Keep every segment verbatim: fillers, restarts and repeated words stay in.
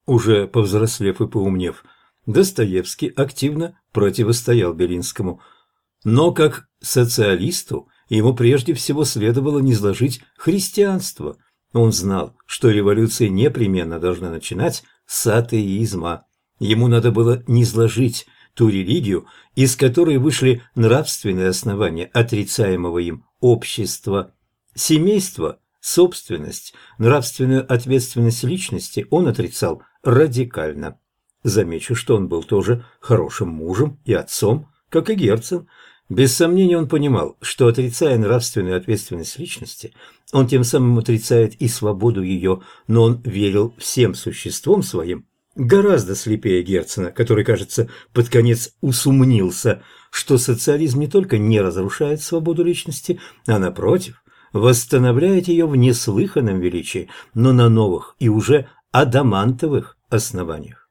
Уже повзрослев и поумнев, Достоевский активно противостоял Белинскому. Но как социалисту ему прежде всего следовало низложить христианство. Он знал, что революция непременно должна начинать с атеизма. Ему надо было низложить ту религию, из которой вышли нравственные основания отрицаемого им общества. Семейство, собственность, нравственную ответственность личности он отрицал радикально. Замечу, что он был тоже хорошим мужем и отцом, как и Герцен. Без сомнения он понимал, что, отрицая нравственную ответственность личности, он тем самым отрицает и свободу ее, но он верил всем существом своим, гораздо слепее Герцена, который, кажется, под конец усомнился, что социализм не только не разрушает свободу личности, а, напротив, восстановляет ее в неслыханном величии, но на новых и уже адамантовых основаниях.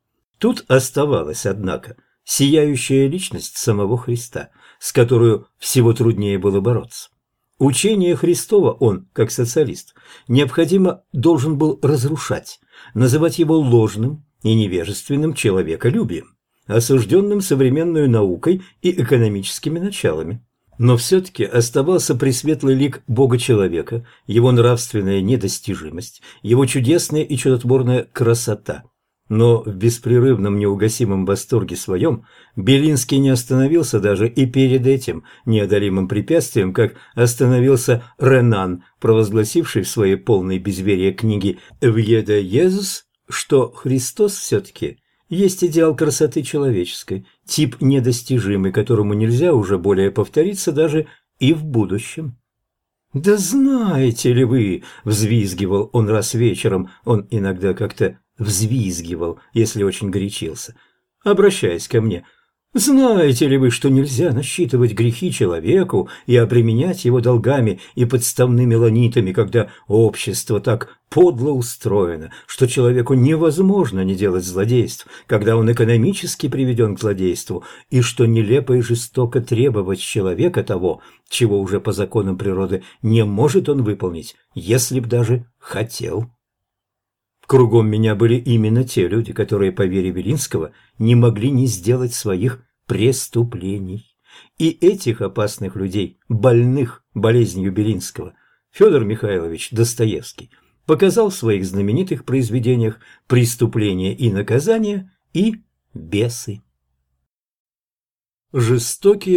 Тут оставалась, однако, сияющая личность самого Христа, с которой всего труднее было бороться. Учение Христова он, как социалист, необходимо должен был разрушать, называть его ложным и невежественным человеколюбием, осужденным современной наукой и экономическими началами. Но все-таки оставался пресветлый лик Бога-человека, его нравственная недостижимость, его чудесная и чудотворная красота. Но в беспрерывном неугасимом восторге своем Белинский не остановился даже и перед этим неодолимым препятствием, как остановился Ренан, провозгласивший в своей полной безверия книге «Вьеда Иисус», что Христос все-таки есть идеал красоты человеческой, тип недостижимый, которому нельзя уже более повториться даже и в будущем. «Да знаете ли вы», — взвизгивал он раз вечером, он иногда как-то взвизгивал, если очень горячился, обращаясь ко мне, «знаете ли вы, что нельзя насчитывать грехи человеку и обременять его долгами и подставными ланитами, когда общество так подло устроено, что человеку невозможно не делать злодейств, когда он экономически приведен к злодейству, и что нелепо и жестоко требовать с человека того, чего уже по законам природы не может он выполнить, если б даже хотел». Кругом меня были именно те люди, которые, по вере Белинского, не могли не сделать своих преступлений. И этих опасных людей, больных болезнью Белинского, Федор Михайлович Достоевский показал в своих знаменитых произведениях «Преступление и наказание» и «Бесы». Жестокие